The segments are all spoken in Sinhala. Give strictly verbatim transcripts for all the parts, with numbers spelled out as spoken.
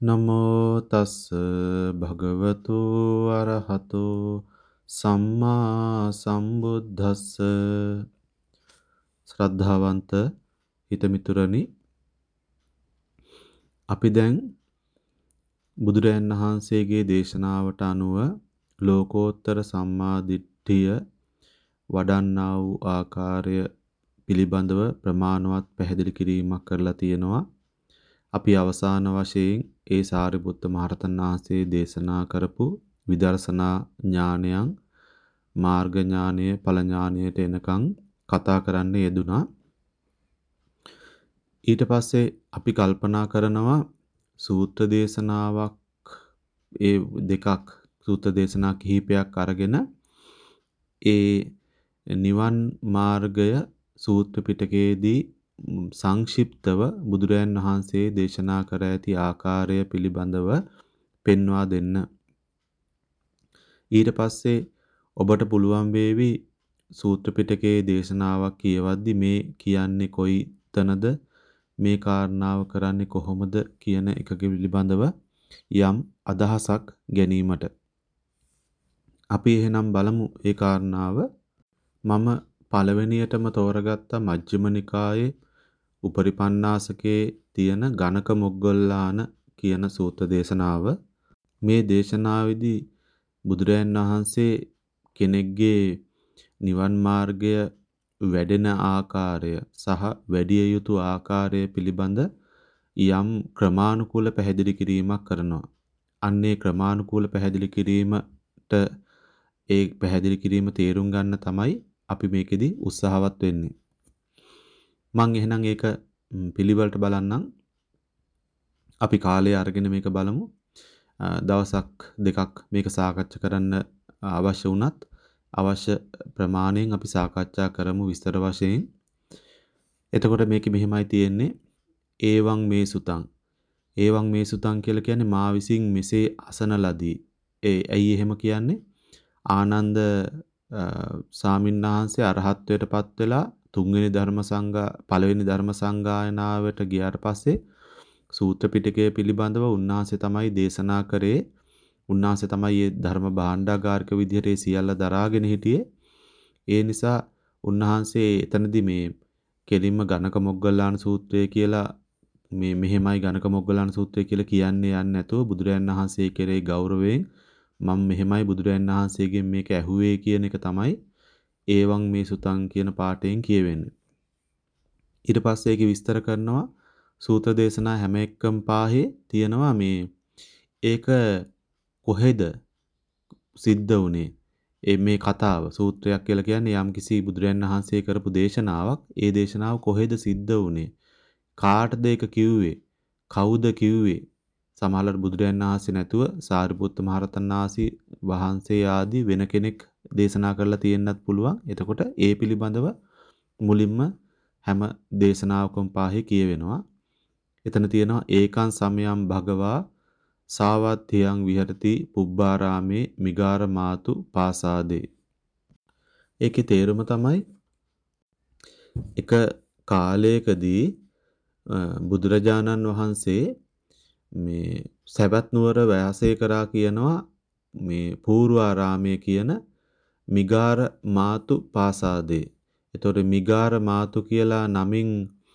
නමෝ තස්ස භගවතු අරහතෝ සම්මා සම්බුද්දස්ස. ශ්‍රද්ධාවන්ත හිතමිතුරනි, අපි දැන් බුදුරජාණන් වහන්සේගේ දේශනාවට අනුව ලෝකෝත්තර සම්මා දිට්ඨිය වඩන්නා වූ ආකාරය පිළිබඳව ප්‍රමාණවත් පැහැදිලි කිරීමක් කරලා තියෙනවා. අපි අවසාන වශයෙන් ඒ සාරිපුත්ත මහරහතන් වහන්සේ දේශනා කරපු විදර්ශනා ඥානයන් මාර්ග ඥානය ඵල ඥානයට එනකන් කතා කරන්න යෙදුනා. ඊට පස්සේ අපි කල්පනා කරනවා සූත්‍ර දේශනාවක් ඒ දෙකක් සූත්‍ර දේශනා කිහිපයක් අරගෙන ඒ නිවන් මාර්ගය සූත්‍ර පිටකයේදී සංක්ෂිප්තව බුදුරයන් වහන්සේ දේශනා කර ඇති ආකාරය පිළිබඳව පෙන්වා දෙන්න. ඊට පස්සේ ඔබට පුළුවන් වේවි සූත්‍ර පිටකයේ දේශනාවක් කියවද්දි මේ කියන්නේ කොයි තැනද, මේ කාරණාව කරන්නේ කොහොමද කියන එක පිළිබඳව යම් අදහසක් ගැනීමට. අපි එහෙනම් බලමු ඒ කාරණාව. මම පළවෙනියටම තෝරගත්ත මජ්ක්‍ධිම නිකායේ උපරිපන්නාසකේ තියෙන ගණක මොග්ගල්ලාන කියන සූත්‍ර දේශනාව. මේ දේශනාවේදී බුදුරයන් වහන්සේ කෙනෙක්ගේ නිවන් මාර්ගය වැඩෙන ආකාරය සහ වැඩිය යුතු ආකාරය පිළිබඳ යම් ක්‍රමානුකූල පැහැදිලි කිරීමක් කරනවා. අන්නේ ක්‍රමානුකූල පැහැදිලි කිරීමට ඒ පැහැදිලි කිරීම තේරුම් ගන්න තමයි අපි මේකෙදි උත්සාහවත් වෙන්නේ. මම එහෙනම් ඒක පිළිවෙලට බලන්නම්. අපි කාලය අරගෙන මේක බලමු. දවසක් දෙකක් මේක සාකච්ඡා කරන්න අවශ්‍ය වුණත් අවශ්‍ය ප්‍රමාණයෙන් අපි සාකච්ඡා කරමු විස්තර වශයෙන්. එතකොට මේක මෙහෙමයි තියෙන්නේ. ඒවං මේ සුතං. ඒවං මේ සුතං කියලා කියන්නේ මා විසින් මෙසේ අසන ලදී. ඒ ඇයි එහෙම කියන්නේ? ආනන්ද සාමින්නාහන්සේ අරහත්ත්වයට පත් වෙලා තුන්වෙනි ධර්ම සංගා පළවෙනි ධර්ම සංගායනාවට ගියාට පස්සේ සූත්‍ර පිටකය පිළිබඳව උන්වහන්සේ තමයි දේශනා කරේ. උන්වහන්සේ තමයි මේ ධර්ම භාණ්ඩාගාරික විදිහට ඒ සියල්ල දරාගෙන හිටියේ. ඒ නිසා උන්වහන්සේ එතනදී මේ කෙලින්ම ගණක මොග්ගල්ලාන සූත්‍රය කියලා මේ මෙහෙමයි ගණක මොග්ගල්ලාන සූත්‍රය කියලා කියන්නේ යන්නේ නැතුව බුදුරයන් වහන්සේ කෙරේ ගෞරවයෙන් මම මෙහෙමයි බුදුරයන් වහන්සේගෙන් මේක ඇහුවේ කියන එක තමයි ඒවං මේ සුතං කියන පාඩයෙන් කියවෙන්නේ. ඊට පස්සේ ඒක විස්තර කරනවා සූත්‍ර දේශනා හැම එකම පාහේ තියෙනවා මේ ඒක කොහෙද සිද්ධ වුනේ? ඒ මේ කතාව සූත්‍රයක් කියලා කියන්නේ යම්කිසි බුදුරයන් වහන්සේ කරපු දේශනාවක්. ඒ දේශනාව කොහෙද සිද්ධ වුනේ? කාටද ඒක කිව්වේ? කවුද කිව්වේ? සමහරවල් බුදුරයන් වහන්සේ නැතුව සාරිපුත්ත මහරහතන් වහන්සේ ආදී වෙන කෙනෙක් දේශනා කරලා තියෙන්නත් පුළුවන්. එතකොට ඒ පිළිබඳව මුලින්ම හැම දේශනාවකම පාහේ කියවෙනවා. එතන තියෙනවා ඒකං සමයං භගවා සාවත්තියං විහෙරති පුබ්බාරාමේ මිගාර මාතු පාසාදේ. ඒකේ තේරුම තමයි එක කාලයකදී බුදුරජාණන් වහන්සේ මේ සවැත් නුවර වාසය කරා කියනවා මේ පූර්වාරාමයේ කියන මිගාර මාතු පාසාදේ. එතකොට මිගාර මාතු කියලා නමින්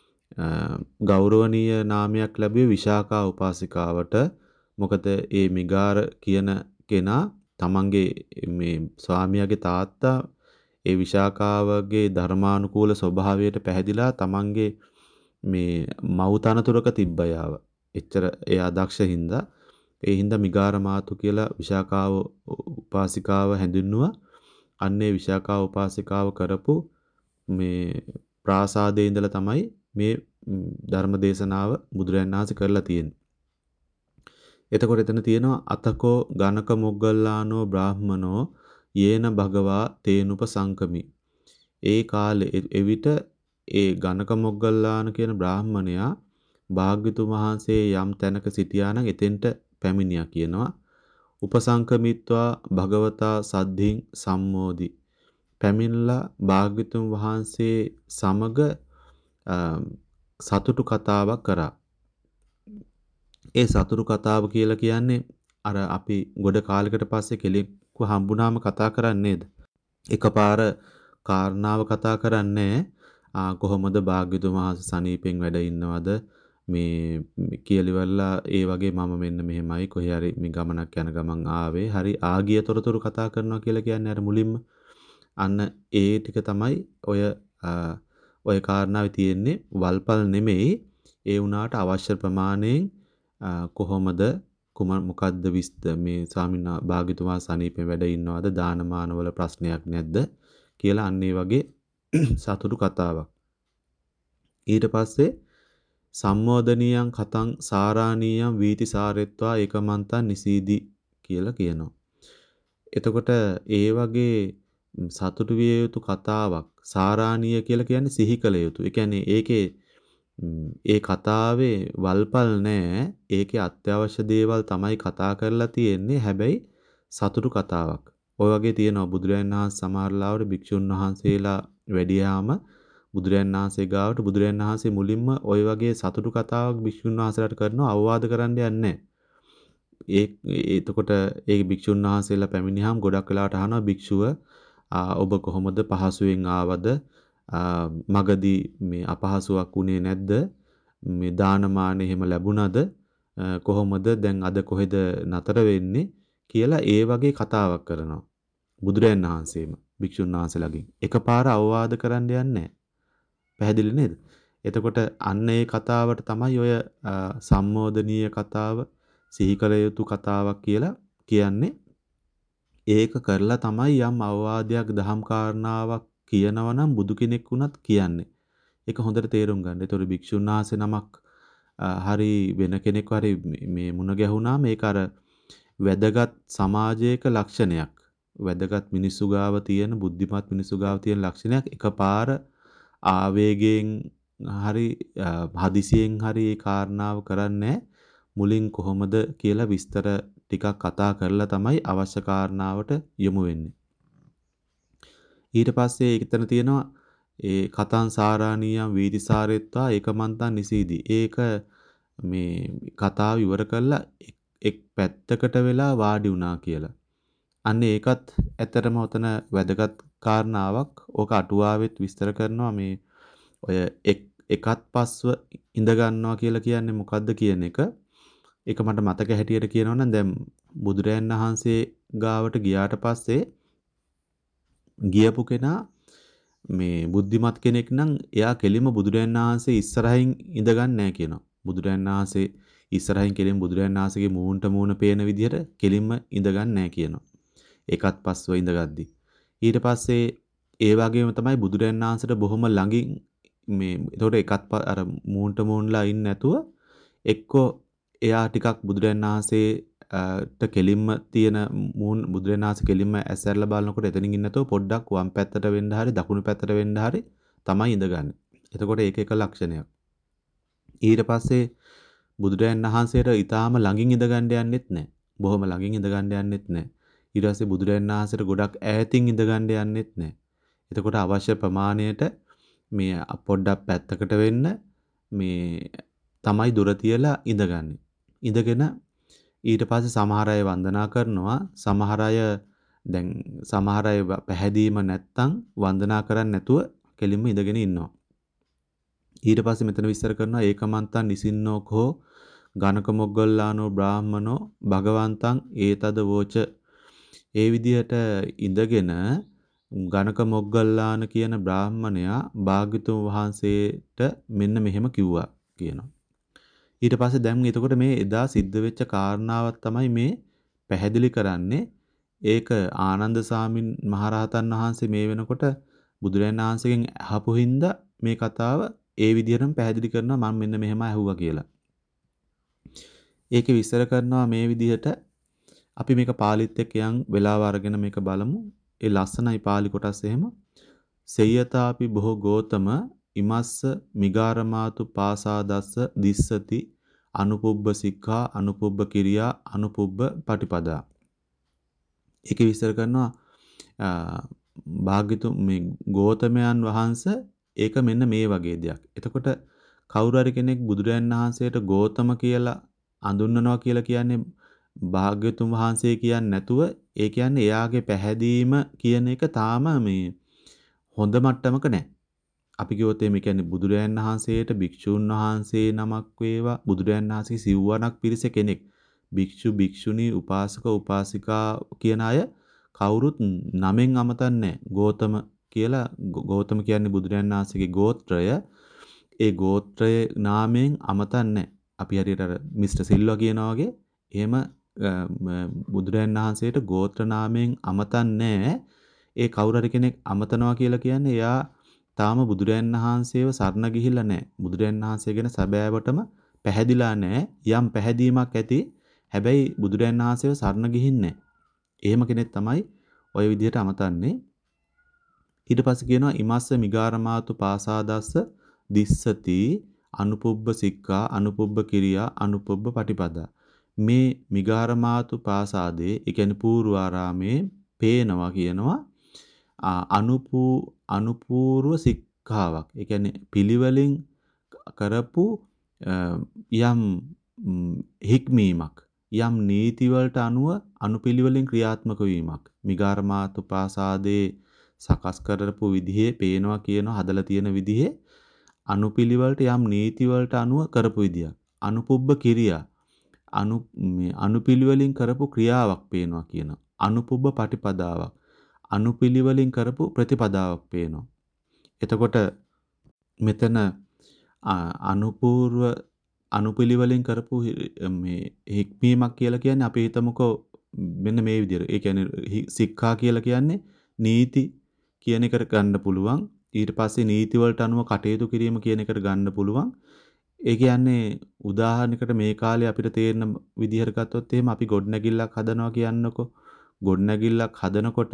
ගෞරවනීය නාමයක් ලැබුවේ විශාකා උපාසිකාවට. මොකද ඒ මිගාර කියන කෙනා තමන්ගේ මේ ස්වාමියාගේ තාත්තා ඒ විශාකාවගේ ධර්මානුකූල ස්වභාවයට පැහැදිලා තමන්ගේ මේ මව් තනතුරක තිබ්බයාව. එච්චර එයා දක්ෂ හින්දා ඒ හින්දා මිගාර මාතු කියලා විශාකාව උපාසිකාව හැඳින්නුවා. අන්නේ විශාකා උපාසිකාව කරපු මේ ප්‍රාසාදයේ ඉඳලා තමයි මේ ධර්ම දේශනාව බුදුරජාණන් වහන්සේ කරලා තියෙන්නේ. එතකොට එතන තියෙනවා අතකෝ ගණක මොග්ගල්ලානෝ බ්‍රාහ්මනෝ යේන භගවා තේනුප සංකමි. ඒ කාලේ එවිට ඒ ගණක මොග්ගල්ලාන කියන බ්‍රාහ්මණයා භාග්‍යතුන් වහන්සේ යම් තැනක සිටියා නම් එතෙන්ට පැමිණියා කියනවා. උපසංකමිත්වා භගවතා සද්ධින් සම්මෝදි. පැමිණලා භාග්‍යතුන් වහන්සේ සමග සතුටු කතාවක් කරා. ඒ සතුරු කතාව කියලා කියන්නේ අර අපි ගොඩ කාලයකට පස්සේ කෙනෙක්ව හම්බුනාම කතා කරන්නේ නේද? එකපාර කාරණාව කතා කරන්නේ ආ කොහොමද භාග්‍යතුන් වහන්සේ සනීපෙන් වැඩ ඉන්නවද මේ කියලිවලා ඒ වගේ මම මෙන්න මෙහෙමයි කොහේ හරි මේ ගමනක් යන ගමන් ආවේ හරි ආගිය තොරතුරු කතා කරනවා කියලා කියන්නේ අර මුලින්ම අන්න ඒ ටික තමයි ඔය ඔය කාරණාවේ තියෙන්නේ වල්පල් නෙමෙයි ඒ වුණාට අවශ්‍ය ප්‍රමාණයෙන් කොහොමද කුම මොකද්ද විස්ත මේ ස්වාමීන් වහන්සේ භාග්‍යතුන් වහන්සේ සනීපෙන් වැඩ ඉන්නවද දානමාන වල ප්‍රශ්නයක් නැද්ද කියලා අන්න ඒ වගේ සතුටු කතාවක්. ඊට පස්සේ සම්මෝදනියං කතං සාරාණීයං වීති සාරෙත්වා ඒකමන්තං නිසීදි කියලා කියනවා. එතකොට ඒ වගේ සතුටු විය යුතු කතාවක් සාරාණීය කියලා කියන්නේ සිහි කළ යුතු. ඒ කියන්නේ ඒකේ ඒ කතාවේ වල්පල් නෑ. ඒකේ අත්‍යවශ්‍ය දේවල් තමයි කතා කරලා තියෙන්නේ. හැබැයි සතුටු කතාවක්. ඔය වගේ තියෙනවා බුදුරජාණන් වහන්සේ සමහර ලාවට භික්ෂුන් වහන්සේලා වැඩියාම බුදුරජාණන් වහන්සේ ගාවට බුදුරජාණන් වහන්සේ මුලින්ම ওই වගේ සතුටු කතාවක් භික්ෂුන් වහන්සේලාට කරනවා අවවාද කරන්න යන්නේ ඒ එතකොට ඒ භික්ෂුන් වහන්සේලා පැමිණියාම ගොඩක් වෙලාවට අහනවා භික්ෂුව ඔබ කොහොමද පහසුවෙන් ආවද මගදී මේ අපහසුාවක් උනේ නැද්ද මේ දානමාන එහෙම ලැබුණද කොහොමද දැන් අද කොහෙද නතර වෙන්නේ කියලා ඒ වගේ කතාවක් කරනවා බුදුරජාණන් වහන්සේම භික්ෂුන් වහන්සේලාගෙන් එකපාර අවවාද කරන්න යන්නේ නැහැ. පැහැදිලි නේද? එතකොට අන්න ඒ කතාවට තමයි ඔය සම්මෝදනීය කතාව සිහි කළ යුතු කතාවක් කියලා කියන්නේ. ඒක කරලා තමයි යම් අවවාදයක් දහම් කාරණාවක් කියනවා නම් බුදු කෙනෙක් වුණත් කියන්නේ. ඒක හොඳට තේරුම් ගන්න. ඒතකොට භික්ෂුන් වහන්සේ නමක් හරි වෙන කෙනෙක් හරි මේ මුණ ගැහුණාම ඒක අර වැදගත් සමාජයක ලක්ෂණයක්. වැදගත් මිනිස්සු ගාව තියෙන බුද්ධිමත් මිනිස්සු ගාව තියෙන ලක්ෂණයක් එකපාර ආවේගයෙන් හරි හදිසියෙන් හරි ඒ කාරණාව කරන්නේ මුලින් කොහොමද කියලා විස්තර ටිකක් කතා කරලා තමයි අවශ්‍ය කාරණාවට යොමු වෙන්නේ. ඊට පස්සේ එතන තියෙනවා ඒ කතං සාරාණීයම් වීතිසාරෙත්වා ඒකමන්තං නිසීදි. ඒක මේ කතාව ඉවර කරලා එක් පැත්තකට වෙලා වාඩි වුණා කියලා. අන්න ඒකත් ඇත්තටම උතන වැදගත් කාරණාවක්. ඕක අටුවාවෙත් විස්තර කරනවා මේ ඔය එක් එකත් පස්ව ඉඳ ගන්නවා කියලා කියන්නේ මොකද්ද කියන එක. ඒක මට මතක හැටියට කියනවනම් දැන් බුදුරයන් වහන්සේ ගාවට ගියාට පස්සේ ගියපු කෙනා මේ බුද්ධිමත් කෙනෙක් නම් එයා කෙලින්ම බුදුරයන් වහන්සේ ඉස්සරහින් ඉඳ ගන්න නැහැ කියනවා. බුදුරයන් වහන්සේ ඉස්සරහින් කෙලින්ම බුදුරයන් වහන්සේගේ මූණට මූණ පේන විදිහට කෙලින්ම ඉඳ ගන්න නැහැ කියනවා. ඒකත් පස්ව ඉඳගද්දි. ඊට පස්සේ ඒ වගේම තමයි බුදුරයන් වහන්සේට බොහොම ළඟින් මේ එතකොට එකත් අර මූණට මූණලා ඉන්නේ නැතුව එක්කෝ එයා ටිකක් බුදුරයන් වහන්සේට කෙලින්ම තියෙන මූණ බුදුරයන් වහන්සේ කෙලින්ම ඇස්සැරලා බලනකොට එතනින් ඉන්නේ නැතුව පොඩ්ඩක් වම් පැත්තට වෙන්න හරි දකුණු පැත්තට වෙන්න හරි තමයි ඉඳගන්නේ. එතකොට ඒක එක ලක්ෂණයක්. ඊට පස්සේ බුදුරයන් වහන්සේට ඊටාම ළඟින් ඉඳ ගන්න යන්නෙත් නැහැ. බොහොම ළඟින් ඉඳ ගන්න යන්නෙත් නැහැ. ඊට පස්සේ බුදුරයන් වහන්සේට ගොඩක් ඈතින් ඉඳ ගන්න යන්නෙත් නැහැ. එතකොට අවශ්‍ය ප්‍රමාණයට මේ පොඩ්ඩක් පැත්තකට වෙන්න මේ තමයි දුර තියලා ඉඳගන්නේ. ඉඳගෙන ඊට පස්සේ සමහර අය වන්දනා කරනවා. සමහර අය දැන් සමහර අය පැහැදීම නැත්තම් වන්දනා කරන්නේ නැතුව කෙලින්ම ඉඳගෙන ඉන්නවා. ඊට පස්සේ මෙතන විස්තර කරනවා ඒකමන්තං නිසින්නෝකෝ ගණක මොග්ගල්ලානෝ බ්‍රාහමනෝ භගවන්තං ඒතද වෝච. ඒ විදිහට ඉඳගෙන ගණක මොග්ගල්ලාන කියන බ්‍රාහමණයා භාග්‍යතුන් වහන්සේට මෙන්න මෙහෙම කිව්වා කියනවා. ඊට පස්සේ දැන් එතකොට මේ එදා සිද්ධ වෙච්ච කාරණාවක් තමයි මේ පැහැදිලි කරන්නේ. ඒක ආනන්ද සාමින් මහරහතන් වහන්සේ මේ වෙනකොට බුදුරජාණන් වහන්සේගෙන් අහපු හින්දා මේ කතාව ඒ විදිහටම පැහැදිලි කරනවා මම මෙන්න මෙහෙම අහුවා කියලා. ඒකේ විස්තර කරනවා මේ විදිහට අපි මේක පාලිත් එක්ක යන් වෙලාව අරගෙන මේක බලමු. ඒ ලස්සනයි පාලි කොටස් එහෙම. සේයතාපි බොහෝ ගෝතම ඉමස්ස මිගාරමාතු පාසාදස්ස දිස්සති අනුපුබ්බ සික්ඛා අනුපුබ්බ කිරියා අනුපුබ්බ පටිපදා. ඒක විස්තර කරනවා භාග්‍යතුන් මේ ගෝතමයන් වහන්සේ ඒක මෙන්න මේ වගේ දෙයක්. එතකොට කවුරු හරි කෙනෙක් බුදුරයන් වහන්සේට ගෝතම කියලා අඳුන්වනවා කියලා කියන්නේ භාග්‍යතුන් වහන්සේ කියන්නේ නැතුව ඒ කියන්නේ එයාගේ පැහැදීම කියන එක තාම මේ හොඳ මට්ටමක නැහැ. අපි කිව්වොත් මේ කියන්නේ බුදුරයන් වහන්සේට භික්ෂුන් වහන්සේ නමක් වේවා බුදුරයන් වහන්සේ සිව්වණක් පිරිස කෙනෙක් භික්ෂු භික්ෂුණී උපාසක උපාසිකා කියන අය කවුරුත් නමෙන් අමතන්නේ ගෝතම කියලා ගෝතම කියන්නේ බුදුරයන් වහන්සේගේ ගෝත්‍රය ඒ ගෝත්‍රයේ නාමයෙන් අමතන්නේ අපි හරියට අර මිස්ටර් සිල්වා කියනවා වගේ එහෙම බුදුරයන් වහන්සේට ගෝත්‍ර නාමයෙන් අමතන්නේ ඒ කවුරු හරි කෙනෙක් අමතනවා කියලා කියන්නේ එයා තාම බුදුරයන් වහන්සේව සරණ ගිහිල්ලා නැහැ. බුදුරයන් වහන්සේ ගැන සැබෑවටම පැහැදිලා නැහැ. යම් පැහැදීමක් ඇති. හැබැයි බුදුරයන් වහන්සේව සරණ ගිහින්නේ නැහැ. එහෙම කෙනෙක් තමයි ওই විදිහට අමතන්නේ. ඊට පස්සේ කියනවා ඉමස්ස මිගාරමාතු පාසාදස්ස දිස්සති අනුපුබ්බ සික්ඛා අනුපුබ්බ කිරියා අනුපුබ්බ පටිපදා. මේ මිගාරමාතු පාසාදේ ඒ කියන්නේ පූර්වාරාමේ පේනවා කියනවා අනුපූ අනුපූර්ව සික්ඛාවක්. ඒ කියන්නේ පිළිවෙලින් කරපු යම් හික්මීමක් යම් නීති වලට අනුව අනුපිළිවෙලින් ක්‍රියාත්මක වීමක්. මිගාරමාතු පාසාදේ සකස් කරපු විදිහේ පේනවා කියනවා හදලා තියෙන විදිහේ අනුපිළිවෙලට යම් නීති වලට අනුව කරපු විදියක්. අනුපුබ්බ කිරියා අනු මේ අනුපිළිවෙලින් කරපු ක්‍රියාවක් පේනවා කියනවා. අනුපුබ්බ පටිපදාවක්. අනුපිළිවෙලින් කරපු ප්‍රතිපදාවක් පේනවා. එතකොට මෙතන අනුපූර්ව අනුපිළිවෙලින් කරපු මේ හික්මීමක් කියලා කියන්නේ අපි හිතමුකෝ මෙන්න මේ විදිහට. ඒ කියන්නේ සික්ඛා කියලා කියන්නේ නීති කියන එකට ගන්න පුළුවන්. ඊට පස්සේ නීති වලට අනුව කටයුතු කිරීම කියන එකට ගන්න පුළුවන්. ඒ කියන්නේ උදාහරණයකට මේ කාලේ අපිට තේරෙන විදිහට ගත්තොත් එහෙම අපි ගොඩනැගිල්ලක් හදනවා කියන්නකෝ. ගොඩනැගිල්ලක් හදනකොට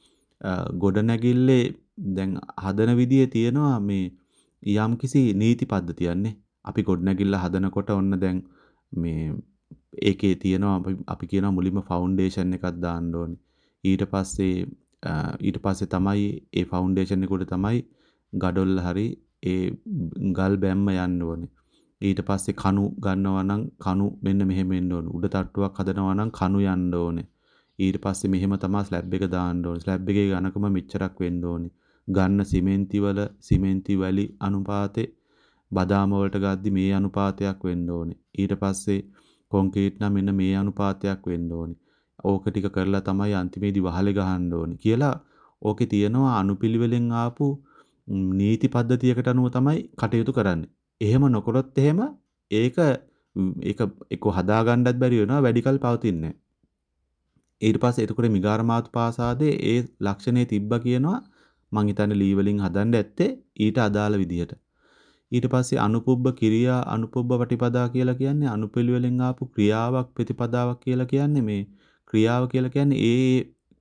ගොඩනැගිල්ලේ දැන් හදන විදිහේ තියෙනවා මේ යම්කිසි නීති පද්ධතියන්නේ. අපි ගොඩනැගිල්ල හදනකොට ඔන්න දැන් මේ ඒකේ තියෙනවා අපි කියනවා මුලින්ම ෆවුන්ඩේෂන් එකක් දාන්න ඕනේ. ඊට පස්සේ ඊට පස්සේ තමයි ඒ ෆවුන්ඩේෂන් එකට තමයි ගඩොල්ල හරි ඒ ගල් බැම්ම යන්න ඕනේ. ඊට පස්සේ කණු ගන්නවා නම් කණු මෙන්න මෙහෙම එන්න ඕනේ. උඩ තට්ටුවක් හදනවා නම් කණු යන්න ඕනේ. ඊට පස්සේ මෙහෙම තමයි ස්ලැබ් එක දාන්න ඕනේ. ස්ලැබ් එකේ ඝනකම මෙච්චරක් වෙන්න ඕනේ. ගන්න සිමෙන්ති වල සිමෙන්ති වැලි අනුපාතේ බදාම වලට ගද්දි මේ අනුපාතයක් වෙන්න ඕනේ. ඊට පස්සේ කොන්ක්‍රීට් නම් මෙන්න මේ අනුපාතයක් වෙන්න ඕනේ. ඕක ටික කරලා තමයි අන්තිමේදී වහලේ ගහන්න ඕනේ කියලා ඕකේ තියෙනවා අනුපිළිවෙලෙන් ආපු නීති පද්ධතියකට අනුව තමයි කටයුතු කරන්නේ. එහෙම නොකරොත් එහෙම ඒක ඒක එක්ක හදා ගන්නත් බැරි වෙනවා වැඩිකල් පවතින්නේ නැහැ. ඊට පස්සේ එතකොට මිගාරමාතු පාසාදේ ඒ ලක්ෂණේ තිබ්බා කියනවා මං හිතන්නේ ලී වලින් හදන්න ඇත්තේ ඊට අදාළ විදිහට. ඊට පස්සේ අනුපුබ්බ කිරියා අනුපුබ්බ ප්‍රතිපදා කියලා කියන්නේ අනුපිළිවෙලින් ආපු ක්‍රියාවක් ප්‍රතිපදාවක් කියලා කියන්නේ මේ ක්‍රියාව කියලා කියන්නේ ඒ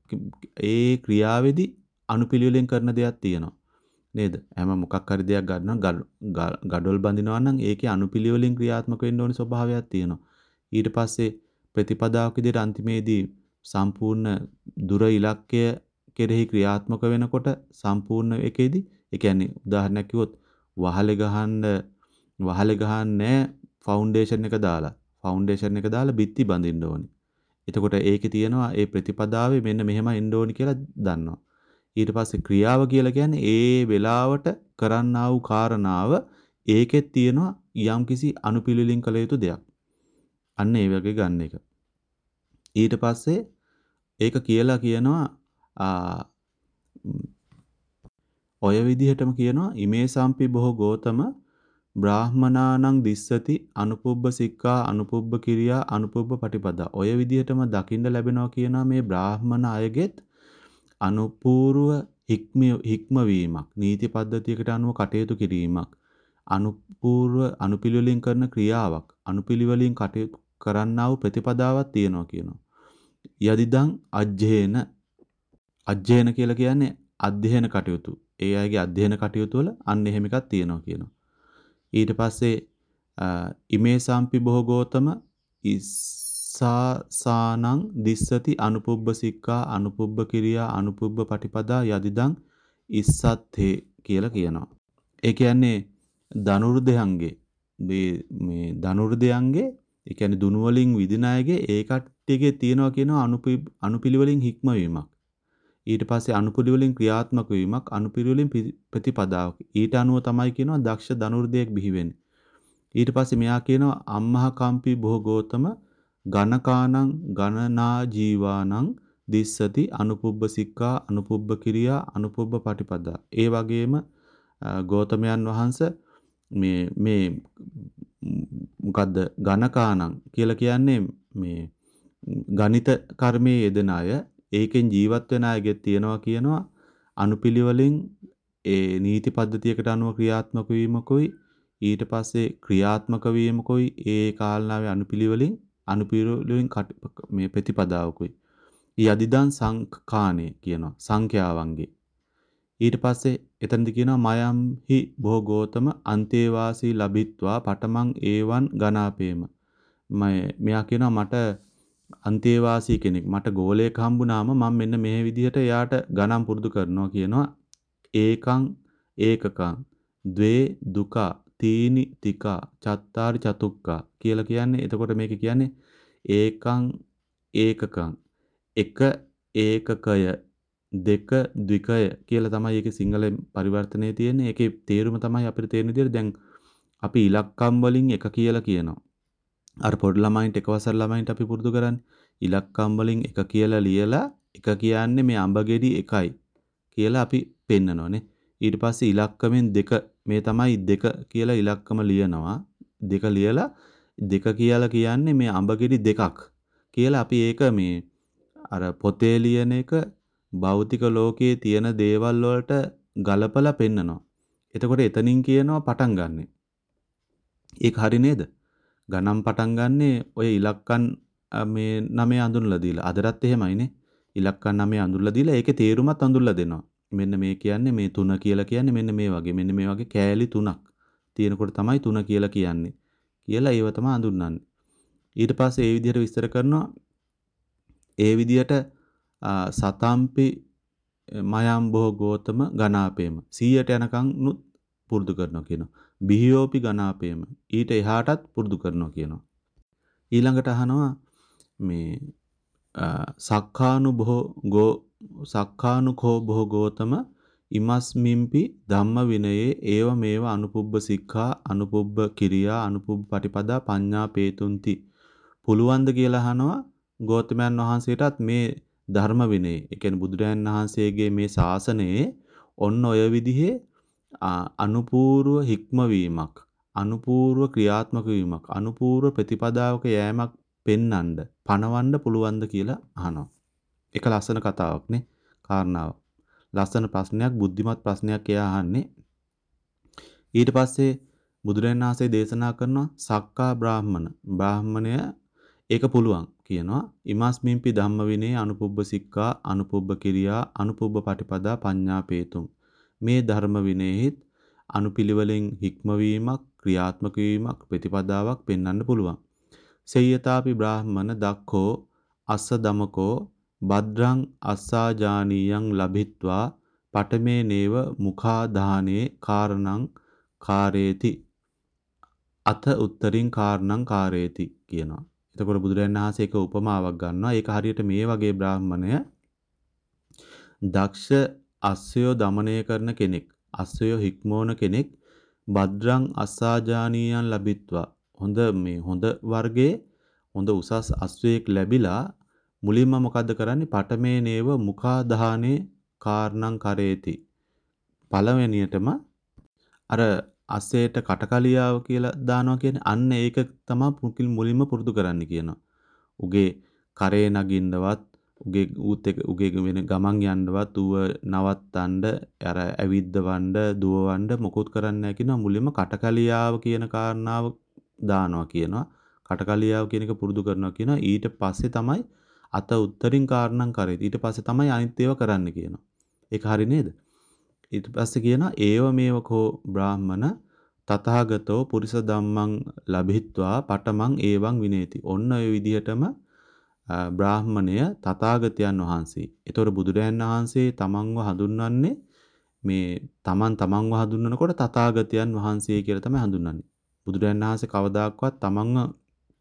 ඒ ක්‍රියාවේදී අනුපිළිවෙලින් කරන දෙයක් තියෙනවා. නේද? හැම මොකක් හරි දෙයක් ගන්නවා ගඩොල් බඳිනවා නම් ඒකේ අනුපිළිවෙලින් ක්‍රියාත්මක වෙන්න ඕනේ ස්වභාවයක් තියෙනවා. ඊට පස්සේ ප්‍රතිපදාවක් විදිහට අන්තිමේදී සම්පූර්ණ දුර ඉලක්කය කෙරෙහි ක්‍රියාත්මක වෙනකොට සම්පූර්ණ එකේදී ඒ කියන්නේ උදාහරණයක් කිව්වොත් වහලේ ගහන්න වහලේ ගහන්නේ ෆවුන්ඩේෂන් එක දාලා ෆවුන්ඩේෂන් එක දාලා බිත්ති බඳින්න ඕනේ. එතකොට ඒකේ තියෙනවා ඒ ප්‍රතිපදාවේ මෙන්න මෙහෙම එන්න ඕනේ කියලා දන්නවා. ඊට පස්සේ ක්‍රියාව කියලා කියන්නේ ඒ වෙලාවට කරන්නා වූ කාරණාව ඒකෙත් තියෙනවා යම්කිසි අනුපිළිවෙලින් කළ යුතු දෙයක්. අන්න ඒ වගේ ගන්න එක. ඊට පස්සේ ඒක කියලා කියනවා ඔය විදිහටම කියනවා ඉමේ සම්පි බොහෝ ගෝතම බ්‍රාහ්මනානං දිස්සති අනුපුබ්බ සික්ඛා අනුපුබ්බ කිරියා අනුපුබ්බ පටිපදා. ඔය විදිහටම දකින්න ලැබෙනවා කියනවා මේ බ්‍රාහ්මණ අයගෙත් අනුපූර්ව හික්මවීමක් නීති පද්ධතියකට අනුව කටයුතු කිරීමක් අනුපූර්ව අනුපිළිවෙලින් කරන ක්‍රියාවක් අනුපිළිවෙලින් කටයුතු කරන්නා වූ ප්‍රතිපදාවක් තියෙනවා කියනවා. යදිදං අජ්ජේන අජ්ජේන කියලා කියන්නේ අධ්‍යයන කටයුතු. ඒ අයගේ අධ්‍යයන කටයුතු වල අන්න එහෙම එකක් තියෙනවා කියනවා. ඊට පස්සේ ඉමේ සම්පි බොහෝ ගෝතම ඉස්සාසානං දිස්සති අනුපුබ්බ සික්ඛා අනුපුබ්බ කිරියා අනුපුබ්බ පටිපදා යදිදං ඉස්සත්තේ කියලා කියනවා. ඒ කියන්නේ ධනුර්ධයන්ගේ මේ මේ ධනුර්ධයන්ගේ ඒ කියන්නේ දුනු වලින් විදින අයගේ ඒ කට්ටියගේ තියෙනවා කියනවා අනුපි අනුපිළිවෙලින් හික්මවීමක්. ඊට පස්සේ අනුපිළිවෙලින් ක්‍රියාත්මක වීමක් අනුපිළිවෙලින් පි- ප්‍රතිපදාවක්. ඊට අනුව තමයි කියනවා දක්ෂ ධනුර්ධයෙක් බිහි වෙන්නේ. ඊට පස්සේ මෙයා කියනවා අම්මහ කම්පි බොහෝ ගෝතම ඝනකානං ගණනා ජීවානං දිස්සති අනුපුබ්බ සික්ඛා අනුපුබ්බ කිරියා අනුපුබ්බ පටිපදා. ඒ වගේම අ, ගෞතමයන් වහන්සේ මේ මේ මොකද්ද ඝනකානං කියලා කියන්නේ මේ ගණිත කර්මයේ යෙදෙන අය ඒකෙන් ජීවත් වෙන අයගේ තියනවා කියනවා අනුපිළිවෙලින් ඒ නීති පද්ධතියකට අනුව ක්‍රියාත්මක වීමකුයි ඊට පස්සේ ක්‍රියාත්මක වීමකුයි ඒ කාලනාවේ අනුපිළිවෙලින් අනුපිළිවෙලින් කට- මේ ප්‍රතිපදාවකුයි යදිදන් සංඛානේ කියනවා සංඛ්‍යාවන්ගේ ඊට පස්සේ එතනදි කියනවා මයම් හි බොහෝ ගෝතම අන්තේවාසී ලබිත්වා පටමං ඒවන් ගනාපේම මම මෙයා කියනවා මට අන්තේවාසී කෙනෙක් මට ගෝලයක් හම්බුනාම මම මෙන්න මේ විදිහට එයාට ගණන් පුරුදු කරනවා කියනවා ඒකං ඒකකං ද්වේ දුකා තීනි තිකා චත්තාරි චතුක්කා කියලා කියන්නේ එතකොට මේක කියන්නේ ඒකං ඒකකං එක ඒකකය දෙක ද්විකය කියලා තමයි ඒකේ සිංහලෙන් පරිවර්තනයේ තියෙන්නේ ඒකේ තේරුම තමයි අපිට තේරෙන විදිහට දැන් අපි ඉලක්කම් වලින් එක කියලා කියනවා අර පොඩි ළමයින්ට එක වසර ළමයින්ට අපි පුරුදු කරන්නේ ඉලක්කම් වලින් එක කියලා ලියලා එක කියන්නේ මේ අඹ ගෙඩි එකයි කියලා අපි පෙන්නනවානේ ඊට පස්සේ ඉලක්කමෙන් දෙක මේ තමයි දෙක කියලා ඉලක්කම ලියනවා දෙක ලියලා දෙක කියලා කියන්නේ මේ අඹ ගෙඩි දෙකක් කියලා අපි ඒක මේ අර පොතේ ලියන එක භෞතික ලෝකයේ තියෙන දේවල් වලට ගලපලා පෙන්නනවා එතකොට එතනින් කියනවා පටන් ගන්නෙ ඒක හරි නේද ගණන් පටන් ගන්නෙ ඔය ඉලක්කම් අ, මේ නමය අඳුනලා දීලා. අදටත් එහෙමයිනේ. ඉලක්කම් නමය අඳුනලා දීලා ඒකේ තේරුමත් අඳුනලා දෙනවා. මෙන්න මේ කියන්නේ මේ තුන කියලා කියන්නේ මෙන්න මේ වගේ. මෙන්න මේ වගේ කෑලි තුනක් තියෙනකොට තමයි තුන කියලා කියන්නේ. කියලා ඒව තමයි අඳුන්වන්නේ. ඊට පස්සේ ඒ විදිහට විස්තර කරනවා. ඒ විදිහට අ, සතම්පි මයම් බොහෝ ගෝතම ගණාපේම සීයට යනකම් නුත් පුරුදු කරනවා කියනවා. බිහියෝපි ගණාපේම ඊට එහාටත් පුරුදු කරනවා කියනවා. ඊළඟට අහනවා මේ අ, සක්කානු බොහෝ ගෝ සක්කානුකෝ බොහෝ ගෝතම ඉමස්මින්පි ධම්ම විනයේ ඒව මේව අනුපුබ්බ සික්ඛා අනුපුබ්බ කිරියා අනුපුබ්බ පටිපදා පඤ්ඤා පේතුන්ති පුළුවන්ද කියලා අහනවා ගෞතමයන් වහන්සේටත් මේ ධර්ම විනය ඒ කියන්නේ බුදුරජාණන් වහන්සේගේ මේ ශාසනයේ ඔන්න ඔය විදිහේ අ- අනුපූර්ව හික්මවීමක් අනුපූර්ව ක්‍රියාත්මක වීමක් අනුපූර්ව ප්‍රතිපදාවක යෑමක් පෙන්වන්න පණවන්න පුළුවන්ද කියලා අහනවා. ඒක ලස්සන කතාවක් නේ කාරණාව. ලස්සන ප්‍රශ්නයක් බුද්ධිමත් ප්‍රශ්නයක් එයා අහන්නේ. ඊට පස්සේ බුදුරජාණන් වහන්සේ දේශනා කරනවා සක්කා බ්‍රාහ්මණ බ්‍රාහ්මණය ඒක පුළුවන් කියනවා ඉමස්මින්පි ධම්ම විනේ අනුපුබ්බ සික්ඛා අනුපුබ්බ කිරියා අනුපුබ්බ පටිපදා පඤ්ඤා පේතුම් මේ ධර්ම විනයෙහිත් අනුපිළිවෙලින් හික්මවීමක් ක්‍රියාත්මක වීමක් ප්‍රතිපදාවක් පෙන්වන්න පුළුවන් සේයතාපි බ්‍රාහ්මණ දක්ඛෝ අස්ස දමකෝ භද්‍රං අස්සාජානීයං ලබිත්වා පඨමේ නේව මුඛාදානේ කාරණං කාරේති අත උත්තරින් කාරණං කාරේති කියනවා. එතකොට බුදුරජාණන් වහන්සේ එක උපමාවක් ගන්නවා. ඒක හරියට මේ වගේ බ්‍රාහ්මණය දක්ෂ අස්සයෝ দমনය කරන කෙනෙක්, අස්සයෝ හික්මවන කෙනෙක් භද්‍රං අස්සාජානීයන් ලැබිත්වා. හොඳ මේ හොඳ වර්ගයේ හොඳ උසස් අස්සයෙක් ලැබිලා මුලින්ම මොකද්ද කරන්නේ? පඨමේ නේව මුඛාදානේ කාරණං කරේති. පළවෙනියටම අර අස්සයට කටකලියාව කියලා දානවා කියන්නේ අන්න ඒක තමයි මුලින්ම පුරුදු කරන්න කියනවා. උගේ කරේ නගින්නවත් උගේ ඌත් එක උගේ වෙන ගමන් යන්නවත් ඌව නවත්තන්න අර ඇවිද්දවන්න දුවවන්න මොකොත් කරන්නේ නැහැ කියනවා මුලින්ම කටකලියාව කියන කාරණාව දානවා කියනවා. කටකලියාව කියන එක පුරුදු කරනවා කියනවා ඊට පස්සේ තමයි අත උත්තරින් කාරණම් කරේ. ඊට පස්සේ තමයි අනිත් ඒවා කරන්න කියනවා. ඒක හරි නේද? ඊට පස්සේ කියනවා ඒව මේව කෝ බ්‍රාහ්මන තථාගතෝ පුරිස ධම්මං ලබිත්වා පඨමං ඒවං විනේති. ඔන්න ඔය විදිහටම බ්‍රාහ්මණය තථාගතයන් වහන්සේ. ඒතොර බුදුරයන් වහන්සේ තමන්ව හඳුන්වන්නේ මේ තමන් තමන්ව හඳුන්වනකොට තථාගතයන් වහන්සේ කියලා තමයි හඳුන්වන්නේ. බුදුරයන් වහන්සේ කවදාක්වත් තමන්ව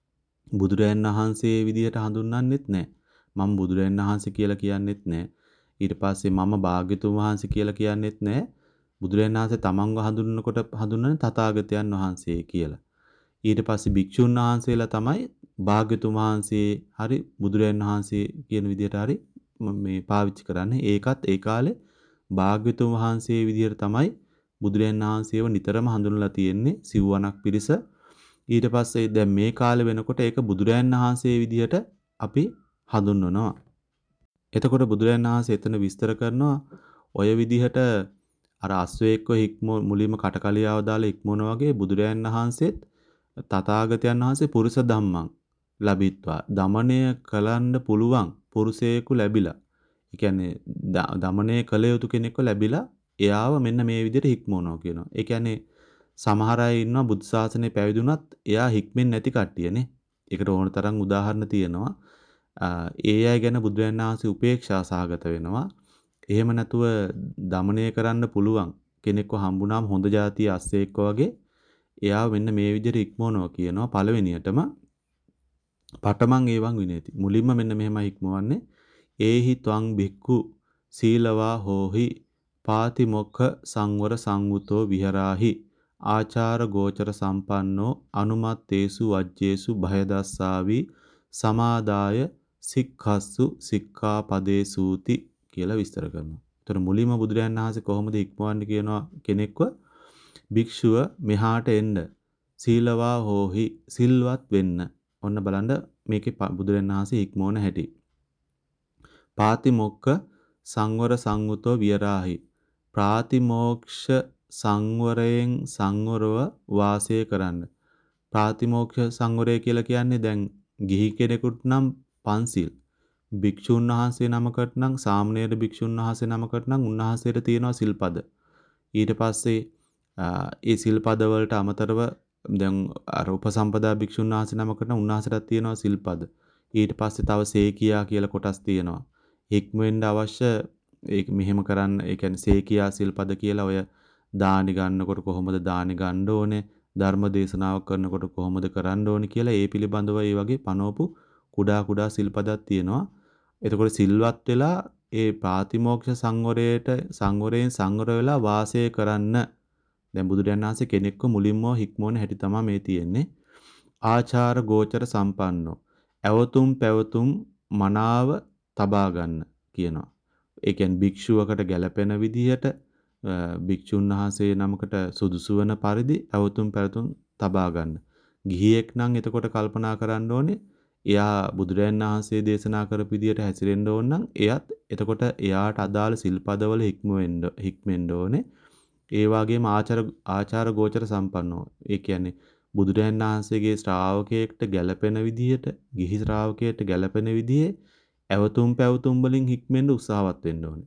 බුදුරයන් වහන්සේ විදිහට හඳුන්වන්නෙත් නැහැ. මම බුදුරයන් වහන්සේ කියලා කියන්නෙත් නැහැ. ඊට පස්සේ මම භාග්‍යතුන් වහන්සේ කියලා කියන්නෙත් නැහැ. බුදුරයන් වහන්සේ තමන්ව හඳුන්වනකොට හඳුන්වන්නේ තථාගතයන් වහන්සේ කියලා. ඊට පස්සේ භික්ෂුන් වහන්සේලා තමයි භාග්‍යතුන් වහන්සේ හරි බුදුරයන් වහන්සේ කියන විදිහට හරි මේ පාවිච්චි කරන්නේ. ඒකත් ඒ කාලේ භාග්‍යතුන් වහන්සේ විදිහට තමයි බුදුරයන් වහන්සේව නිතරම හඳුන්වලා තියෙන්නේ සිව්වණක් පිරිස. ඊට පස්සේ දැන් මේ කාලේ වෙනකොට ඒක බුදුරයන් වහන්සේ විදිහට අපි හඳුන්වනවා. එතකොට බුදුරයන් වහන්සේ එතන විස්තර කරනවා ඔය විදිහට අර අස්වැයෙක්ව හික්ම මුලින්ම කටකලියාව දාලා ඉක්මවන වගේ බුදුරයන් වහන්සේත් තථාගතයන් වහන්සේ පුරුෂ ධම්මං ලැබිත්වා දමණය කලන්න පුළුවන් පුරුෂයෙකු ලැබිලා. ඒ කියන්නේ දමණය කළ යුතු කෙනෙක්ව ලැබිලා එයාව මෙන්න මේ විදිහට හික්මවනවා කියනවා. ඒ කියන්නේ සමහර අය ඉන්නවා බුද්ධ ශාසනය පැවිදුණත් එයා හික්මෙන්නේ නැති කට්ටියනේ. ඒකට ඕන තරම් උදාහරණ තියෙනවා. ඒ අය ගැන බුදුරජාණන් වහන්සේ උපේක්ෂා සහගත වෙනවා. එහෙම නැතුව দমনය කරන්න පුළුවන් කෙනෙක්ව හම්බුනාම හොඳ જાතිය අස්සෙක්ක වගේ එයාව මෙන්න මේ විදිහට ඉක්මවනවා කියනවා. පළවෙනියටම පඨමං ඒවං විනේති. මුලින්ම මෙන්න මෙහෙමයි ඉක්මවන්නේ. ඒහි ත්වං භික්ඛු සීලවා හෝහි පාතිමොක්ඛ සංවර සංවුතෝ විහරාහි ආචාර ගෝචර සම්පන්නෝ අනුමත්තේසු වජ්ජේසු භයදස්සාවි සමාදාය සික්ඛස්සු සික්ඛාපදේසූති කියලා විස්තර කරනවා. ඒතර මුලින්ම බුදුරජාණන් වහන්සේ කොහොමද ඉක්මවන්නේ කියනවා කෙනෙක්ව භික්ෂුව මෙහාට එන්න සීලවා හෝහි සිල්වත් වෙන්න. ඔන්න බලන්න මේකේ බුදුරජාණන් වහන්සේ ඉක්මවන හැටි. පාතිමොක්ඛ සංවර සංවුතෝ විරාහි ප්‍රාතිමෝක්ෂ සංවරයෙන් සංවරව වාසය කරන්න. ප්‍රාතිමෝක්ෂ සංවරය කියලා කියන්නේ දැන් ගිහි කෙනෙකුට නම් පන්සිල්, භික්ෂුන් වහන්සේ නමකට නම් සාමණේර භික්ෂුන් වහන්සේ නමකට නම් උන්වහන්සේට තියෙනවා සිල්පද. ඊට පස්සේ ඒ සිල්පද වලට අමතරව දැන් අර උපසම්පදා භික්ෂුන් වහන්සේ නමකට නම් උන්වහන්සේටත් තියෙනවා සිල්පද. ඊට පස්සේ තව සේකියා කියලා කොටස් තියෙනවා. හික්මෙන්න අවශ්‍ය ඒක මෙහෙම කරන්න. ඒ කියන්නේ සේකියා සිල්පද කියලා ඔය දානි ගන්නකොට කොහොමද දානි ගන්න ඕනේ, ධර්ම දේශනාවක් කරනකොට කොහොමද කරන්න ඕනේ කියලා ඒ පිළිබඳව ඒ වගේ පනවපු කුඩා කුඩා සිල්පදක් තියෙනවා. එතකොට සිල්වත් වෙලා ඒ ප්‍රාතිමෝක්ෂ සංවරයට සංවරයෙන් සංවර වෙලා වාසය කරන්න දැන් බුදුරජාණන් වහන්සේ කෙනෙක්ව මුලින්ම හික්මවන හැටි තමයි මේ තියෙන්නේ. ආචාර ගෝචර සම්පන්නෝ. ඇවතුම් පැවතුම් මනාව තබා ගන්න කියනවා. ඒ කියන්නේ භික්ෂුවකට ගැළපෙන විදිහට භික්ෂුන් වහන්සේ නමකට සුදුසු වන පරිදි ඇවතුම් පැවතුම් තබා ගන්න. ගිහියෙක් නම් එතකොට කල්පනා කරන්න ඕනේ එයා බුදුරජාණන් වහන්සේ දේශනා කරපු විදිහට හැසිරෙන්න ඕන නම් එයත් එතකොට එයාට අදාළ සිල්පදවල හික්මෙන්න හික්මෙන්න ඕනේ. ඒ වගේම ආචාර ආචාර ගෝචර සම්පන්නෝ. ඒ කියන්නේ බුදුරජාණන් වහන්සේගේ ශ්‍රාවකයෙක්ට ගැළපෙන විදිහට, ගිහි ශ්‍රාවකයෙක්ට ගැළපෙන විදිහේ ඇවතුම් පැවතුම් වලින් හික්මෙන්න උත්සාහවත් වෙන්න ඕනේ.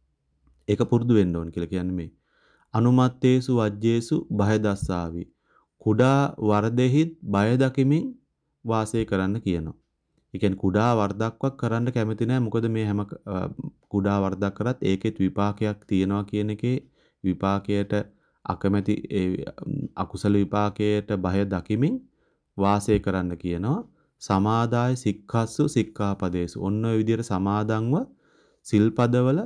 ඒක පුරුදු වෙන්න ඕනේ කියලා කියන්නේ මේ. අනුමත්තේසු වජ්ජේසු බය දස්සාවි. කුඩා වරදෙහිත් බය දකිමින් වාසය කරන්න කියනවා. ඒ කියන්නේ කුඩා වරදක්වත් කරන්න කැමති නැහැ. මොකද මේ හැම කුඩා වරදක් කරත් ඒකෙත් විපාකයක් තියෙනවා කියන එකේ විපාකයට අකමැති අකුසල විපාකයට බය දකිමින් වාසය කරන්න කියනවා. සමාදාය සික්ඛස්සු සික්ඛාපදේසු. ඔන්න ඔය විදිහට සමාදන්ව සිල්පදවල